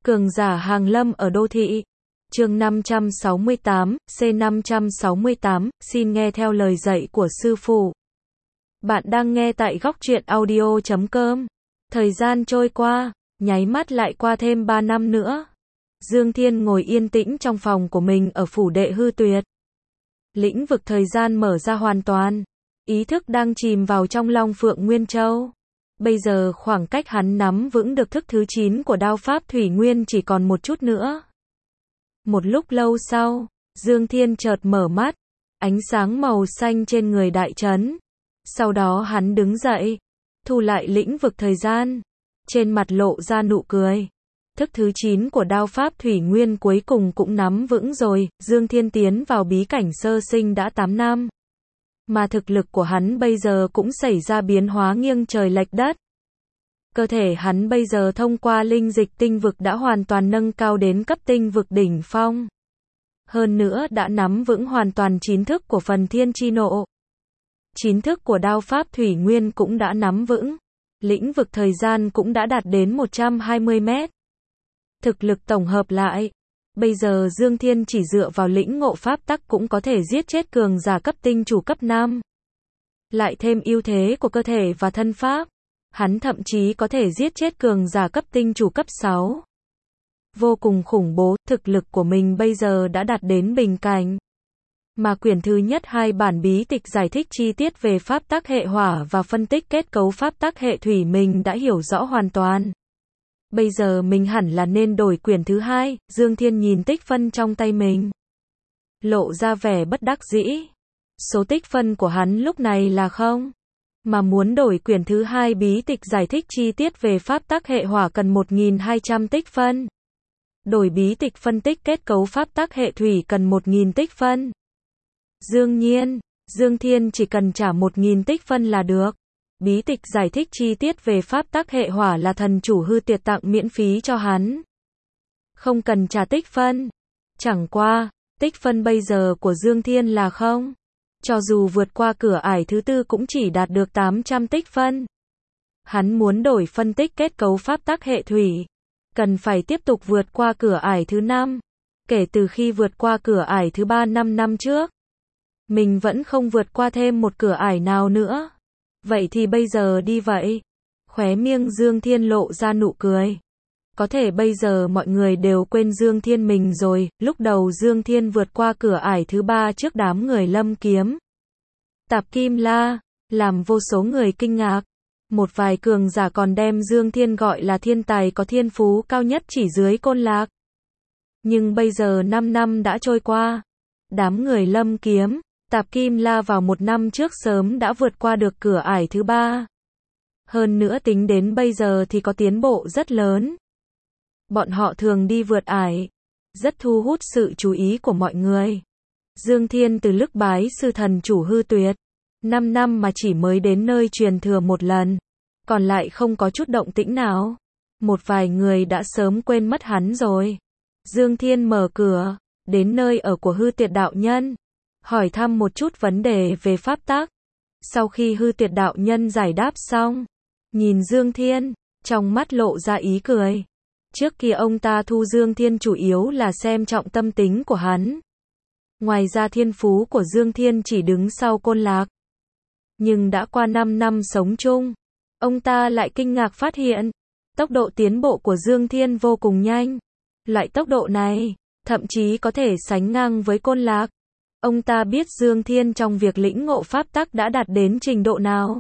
Cường giả hàng lâm ở đô thị. Chương 568, C568, xin nghe theo lời dạy của sư phụ. Bạn đang nghe tại góc truyện audio.com. Thời gian trôi qua, nháy mắt lại qua thêm 3 năm nữa. Dương Thiên ngồi yên tĩnh trong phòng của mình ở phủ đệ Hư Tuyệt. Lĩnh vực thời gian mở ra hoàn toàn. Ý thức đang chìm vào trong Long Phượng Nguyên Châu. Bây giờ khoảng cách hắn nắm vững được thức thứ 9 của đao pháp Thủy Nguyên chỉ còn một chút nữa. Một lúc lâu sau, Dương Thiên chợt mở mắt, ánh sáng màu xanh trên người đại chấn. Sau đó hắn đứng dậy, thu lại lĩnh vực thời gian, trên mặt lộ ra nụ cười. Thức thứ 9 của đao pháp Thủy Nguyên cuối cùng cũng nắm vững rồi, Dương Thiên tiến vào bí cảnh sơ sinh đã 8 năm. Mà thực lực của hắn bây giờ cũng xảy ra biến hóa nghiêng trời lệch đất. Cơ thể hắn bây giờ thông qua linh dịch tinh vực đã hoàn toàn nâng cao đến cấp tinh vực đỉnh phong. Hơn nữa đã nắm vững hoàn toàn 9 thức của phần thiên chi nộ. 9 thức của đao pháp Thủy Nguyên cũng đã nắm vững. Lĩnh vực thời gian cũng đã đạt đến 120 mét. Thực lực tổng hợp lại, bây giờ Dương Thiên chỉ dựa vào lĩnh ngộ pháp tắc cũng có thể giết chết cường giả cấp tinh chủ cấp 5. Lại thêm ưu thế của cơ thể và thân pháp, hắn thậm chí có thể giết chết cường giả cấp tinh chủ cấp 6. Vô cùng khủng bố, thực lực của mình bây giờ đã đạt đến bình cảnh. Mà quyển thứ nhất 2 bản bí tịch giải thích chi tiết về pháp tắc hệ hỏa và phân tích kết cấu pháp tắc hệ thủy mình đã hiểu rõ hoàn toàn. Bây giờ mình hẳn là nên đổi quyển thứ 2, Dương Thiên nhìn tích phân trong tay mình. Lộ ra vẻ bất đắc dĩ. Số tích phân của hắn lúc này là 0. Mà muốn đổi quyển thứ 2 bí tịch giải thích chi tiết về pháp tắc hệ hỏa cần 1.200 tích phân. Đổi bí tịch phân tích kết cấu pháp tắc hệ thủy cần 1.000 tích phân. Dương nhiên, Dương Thiên chỉ cần trả 1.000 tích phân là được. Bí tịch giải thích chi tiết về pháp tắc hệ hỏa là thần chủ Hư Tuyệt tặng miễn phí cho hắn. Không cần trả tích phân. Chẳng qua, tích phân bây giờ của Dương Thiên là 0. Cho dù vượt qua cửa ải thứ 4 cũng chỉ đạt được 800 tích phân. Hắn muốn đổi phân tích kết cấu pháp tắc hệ thủy, cần phải tiếp tục vượt qua cửa ải thứ 5. Kể từ khi vượt qua cửa ải thứ 3 5 năm trước, mình vẫn không vượt qua thêm một cửa ải nào nữa. Vậy thì bây giờ đi vậy. Khóe miệng Dương Thiên lộ ra nụ cười. Có thể bây giờ mọi người đều quên Dương Thiên mình rồi. Lúc đầu Dương Thiên vượt qua cửa ải thứ 3 trước đám người Lâm Kiếm, Tạp Kim La, làm vô số người kinh ngạc. Một vài cường giả còn đem Dương Thiên gọi là thiên tài có thiên phú cao nhất chỉ dưới Côn Lạc. Nhưng bây giờ 5 năm đã trôi qua. Đám người Lâm Kiếm, Tạp Kim La vào 1 năm trước sớm đã vượt qua được cửa ải thứ 3. Hơn nữa tính đến bây giờ thì có tiến bộ rất lớn. Bọn họ thường đi vượt ải, rất thu hút sự chú ý của mọi người. Dương Thiên từ lúc bái sư thần chủ Hư Tuyệt, 5 năm mà chỉ mới đến nơi truyền thừa một lần, còn lại không có chút động tĩnh nào. Một vài người đã sớm quên mất hắn rồi. Dương Thiên mở cửa, đến nơi ở của Hư Tuyệt đạo nhân, hỏi thăm một chút vấn đề về pháp tắc. Sau khi Hư Tuyệt đạo nhân giải đáp xong, nhìn Dương Thiên, trong mắt lộ ra ý cười. Trước kia ông ta thu Dương Thiên chủ yếu là xem trọng tâm tính của hắn. Ngoài ra thiên phú của Dương Thiên chỉ đứng sau Côn Lạc. Nhưng đã qua 5 năm sống chung, ông ta lại kinh ngạc phát hiện, tốc độ tiến bộ của Dương Thiên vô cùng nhanh. Loại tốc độ này, thậm chí có thể sánh ngang với Côn Lạc. Ông ta biết Dương Thiên trong việc lĩnh ngộ pháp tắc đã đạt đến trình độ nào.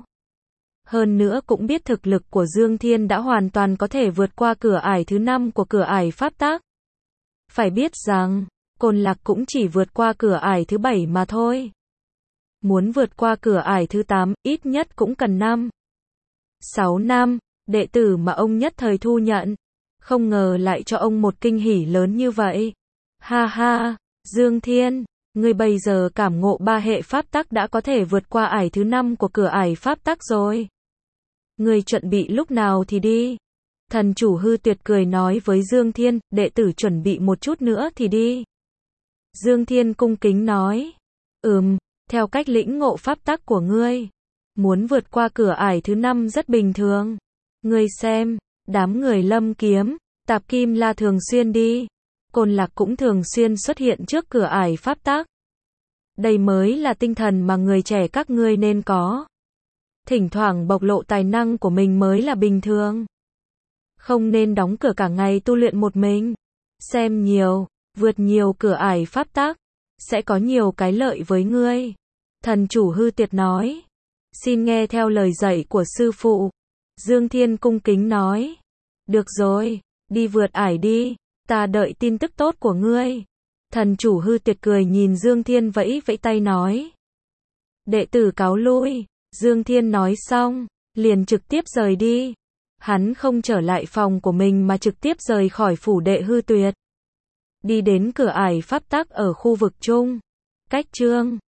Hơn nữa cũng biết thực lực của Dương Thiên đã hoàn toàn có thể vượt qua cửa ải thứ 5 của cửa ải pháp tắc. Phải biết rằng, Côn Lạc cũng chỉ vượt qua cửa ải thứ 7 mà thôi. Muốn vượt qua cửa ải thứ 8, ít nhất cũng cần 6 năm, đệ tử mà ông nhất thời thu nhận. Không ngờ lại cho ông một kinh hỉ lớn như vậy. Ha ha, Dương Thiên, ngươi bây giờ cảm ngộ 3 hệ pháp tắc đã có thể vượt qua ải thứ 5 của cửa ải pháp tắc rồi. Ngươi chuẩn bị lúc nào thì đi. Thần chủ Hư Tuyệt cười nói với Dương Thiên, đệ tử chuẩn bị một chút nữa thì đi. Dương Thiên cung kính nói, theo cách lĩnh ngộ pháp tắc của ngươi, muốn vượt qua cửa ải thứ 5 rất bình thường. Ngươi xem, đám người Lâm Kiếm, Tạp Kim La thường xuyên đi. Côn Lạc cũng thường xuyên xuất hiện trước cửa ải pháp tắc. Đây mới là tinh thần mà người trẻ các ngươi nên có. Thỉnh thoảng bộc lộ tài năng của mình mới là bình thường. Không nên đóng cửa cả ngày tu luyện một mình. Xem nhiều, vượt nhiều cửa ải pháp tắc, sẽ có nhiều cái lợi với ngươi. Thần chủ Hư Tiệt nói. Xin nghe theo lời dạy của sư phụ. Dương Thiên cung kính nói. Được rồi, đi vượt ải đi, ta đợi tin tức tốt của ngươi. Thần chủ Hư Tiệt cười nhìn Dương Thiên vẫy vẫy tay nói. Đệ tử cáo lui. Dương Thiên nói xong, liền trực tiếp rời đi. Hắn không trở lại phòng của mình mà trực tiếp rời khỏi phủ đệ Hư Tuyệt. Đi đến cửa ải pháp tắc ở khu vực trung. Cách chương